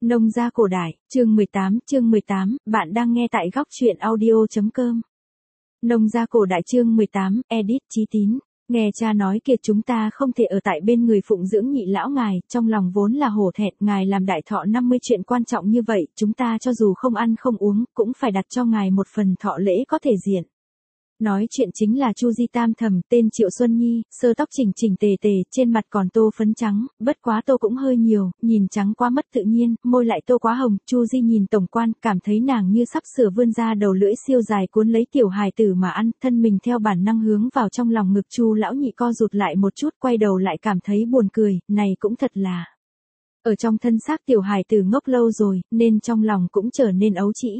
Nông gia cổ đại, chương 18, bạn đang nghe tại góc truyện audio.com. Nông gia cổ đại chương 18, edit Chí Tín. Nghe cha nói kiệt chúng ta không thể ở tại bên người phụng dưỡng nhị lão ngài, trong lòng vốn là hổ thẹn, ngài làm đại thọ 50 chuyện quan trọng như vậy, chúng ta cho dù không ăn không uống, cũng phải đặt cho ngài một phần thọ lễ có thể diện. Nói chuyện chính là Chu Di Tam Thẩm, tên Triệu Xuân Nhi, sơ tóc chỉnh chỉnh tề tề, trên mặt còn tô phấn trắng, bất quá tô cũng hơi nhiều, nhìn trắng quá mất tự nhiên, môi lại tô quá hồng. Chu Di nhìn tổng quan, cảm thấy nàng như sắp sửa vươn ra đầu lưỡi siêu dài cuốn lấy tiểu hài tử mà ăn, thân mình theo bản năng hướng vào trong lòng ngực Chu lão nhị co rụt lại một chút, quay đầu lại cảm thấy buồn cười, này cũng thật là ở trong thân xác tiểu hài tử ngốc lâu rồi, nên trong lòng cũng trở nên ấu trĩ.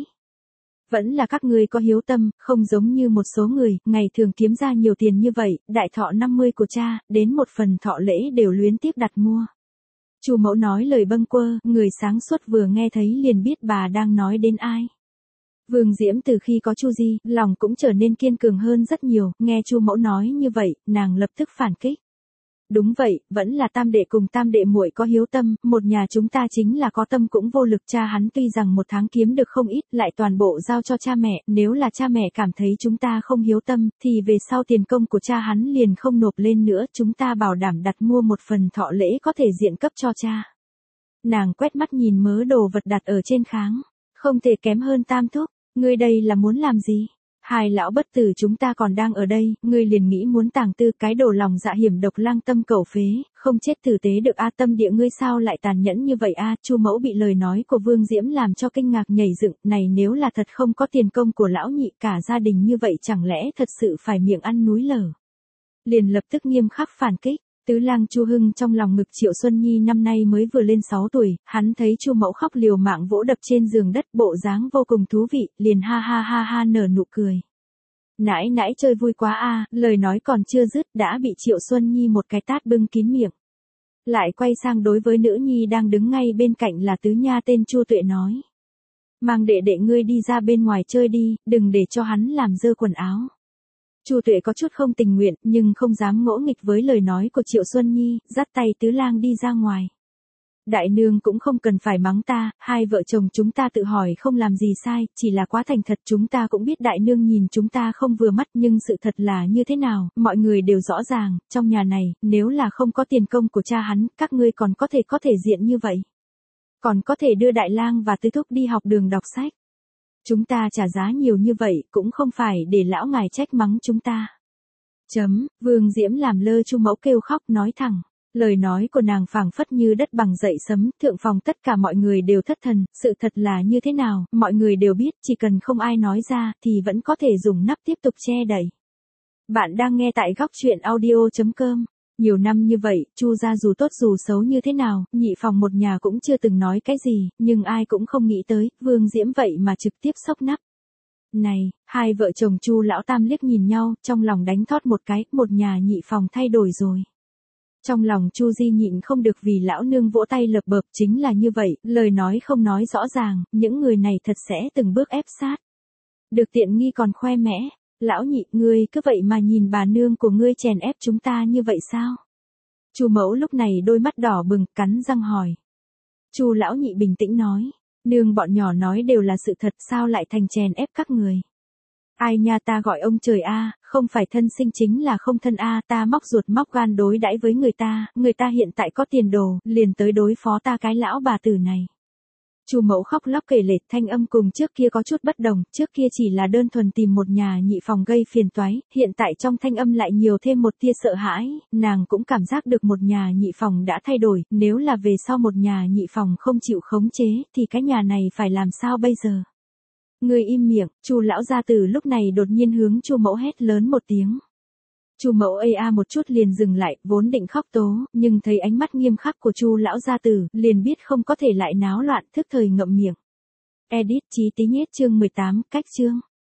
Vẫn là các ngươi có hiếu tâm, không giống như một số người, ngày thường kiếm ra nhiều tiền như vậy, đại thọ 50 của cha, đến một phần thọ lễ đều luyến tiếc đặt mua. Chu mẫu nói lời bâng quơ, người sáng suốt vừa nghe thấy liền biết bà đang nói đến ai. Vương Diễm từ khi có Chu Di, lòng cũng trở nên kiên cường hơn rất nhiều, nghe Chu mẫu nói như vậy, nàng lập tức phản kích. Đúng vậy, vẫn là tam đệ cùng tam đệ muội có hiếu tâm, một nhà chúng ta chính là có tâm cũng vô lực. Cha hắn tuy rằng một tháng kiếm được không ít, lại toàn bộ giao cho cha mẹ, nếu là cha mẹ cảm thấy chúng ta không hiếu tâm, thì về sau tiền công của cha hắn liền không nộp lên nữa, chúng ta bảo đảm đặt mua một phần thọ lễ có thể diện cấp cho cha. Nàng quét mắt nhìn mớ đồ vật đặt ở trên kháng, không thể kém hơn tam thúc, ngươi đây là muốn làm gì? Hai lão bất tử chúng ta còn đang ở đây, ngươi liền nghĩ muốn tàng tư, cái đồ lòng dạ hiểm độc lang tâm cẩu phế, không chết tử tế được a. Tâm địa ngươi sao lại tàn nhẫn như vậy a? Chu mẫu bị lời nói của Vương Diễm làm cho kinh ngạc nhảy dựng, này nếu là thật không có tiền công của lão nhị, cả gia đình như vậy chẳng lẽ thật sự phải miệng ăn núi lở. Liền lập tức nghiêm khắc phản kích. Tứ lang Chu Hưng trong lòng ngực Triệu Xuân Nhi năm nay mới vừa lên 6 tuổi, hắn thấy Chu mẫu khóc liều mạng vỗ đập trên giường đất, bộ dáng vô cùng thú vị, liền ha ha nở nụ cười. Nãi nãi chơi vui quá a, lời nói còn chưa dứt đã bị Triệu Xuân Nhi một cái tát bưng kín miệng. Lại quay sang đối với nữ nhi đang đứng ngay bên cạnh là tứ nha tên Chu Tuệ nói. Mang đệ đệ ngươi đi ra bên ngoài chơi đi, đừng để cho hắn làm dơ quần áo. Chu Tuệ có chút không tình nguyện, nhưng không dám ngỗ nghịch với lời nói của Triệu Xuân Nhi, dắt tay tứ lang đi ra ngoài. Đại nương cũng không cần phải mắng ta, hai vợ chồng chúng ta tự hỏi không làm gì sai, chỉ là quá thành thật. Chúng ta cũng biết đại nương nhìn chúng ta không vừa mắt, nhưng sự thật là như thế nào, mọi người đều rõ ràng, trong nhà này, nếu là không có tiền công của cha hắn, các ngươi còn có thể diện như vậy. Còn có thể đưa đại lang và tứ thúc đi học đường đọc sách. Chúng ta trả giá nhiều như vậy, cũng không phải để lão ngài trách mắng chúng ta. Vương Diễm làm lơ Chu mẫu kêu khóc nói thẳng. Lời nói của nàng phảng phất như đất bằng dậy sấm, thượng phòng tất cả mọi người đều thất thần, sự thật là như thế nào, mọi người đều biết, chỉ cần không ai nói ra, thì vẫn có thể dùng nắp tiếp tục che đậy. Bạn đang nghe tại góc truyện audio.com. Nhiều năm như vậy, Chu gia dù tốt dù xấu như thế nào, nhị phòng một nhà cũng chưa từng nói cái gì, nhưng ai cũng không nghĩ tới, Vương Diễm vậy mà trực tiếp xốc nắp. Này, hai vợ chồng Chu lão tam liếc nhìn nhau, trong lòng đánh thót một cái, một nhà nhị phòng thay đổi rồi. Trong lòng Chu Di nhịn không được vì lão nương vỗ tay lập bợp, chính là như vậy, lời nói không nói rõ ràng, những người này thật sẽ từng bước ép sát. Được tiện nghi còn khoe mẽ, lão nhị, ngươi cứ vậy mà nhìn bà nương của ngươi chèn ép chúng ta như vậy sao? Chu mẫu lúc này đôi mắt đỏ bừng, cắn răng hỏi. Chu lão nhị bình tĩnh nói, nương bọn nhỏ nói đều là sự thật, sao lại thành chèn ép các người? Ai nha, ta gọi ông trời a, không phải thân sinh chính là không thân a, ta móc ruột móc gan đối đãi với người ta hiện tại có tiền đồ, liền tới đối phó ta cái lão bà tử này. Chu mẫu khóc lóc kể lể, thanh âm cùng trước kia có chút bất đồng, trước kia chỉ là đơn thuần tìm một nhà nhị phòng gây phiền toái, hiện tại trong thanh âm lại nhiều thêm một tia sợ hãi, nàng cũng cảm giác được một nhà nhị phòng đã thay đổi, nếu là về sau một nhà nhị phòng không chịu khống chế, thì cái nhà này phải làm sao bây giờ? Ngươi im miệng, Chu lão gia tử lúc này đột nhiên hướng Chu mẫu hét lớn một tiếng. Chu mẫu một chút liền dừng lại, vốn định khóc tố, nhưng thấy ánh mắt nghiêm khắc của Chu lão gia tử, liền biết không có thể lại náo loạn, thức thời ngậm miệng. Edit Chí Tín nhét chương 18, cách chương.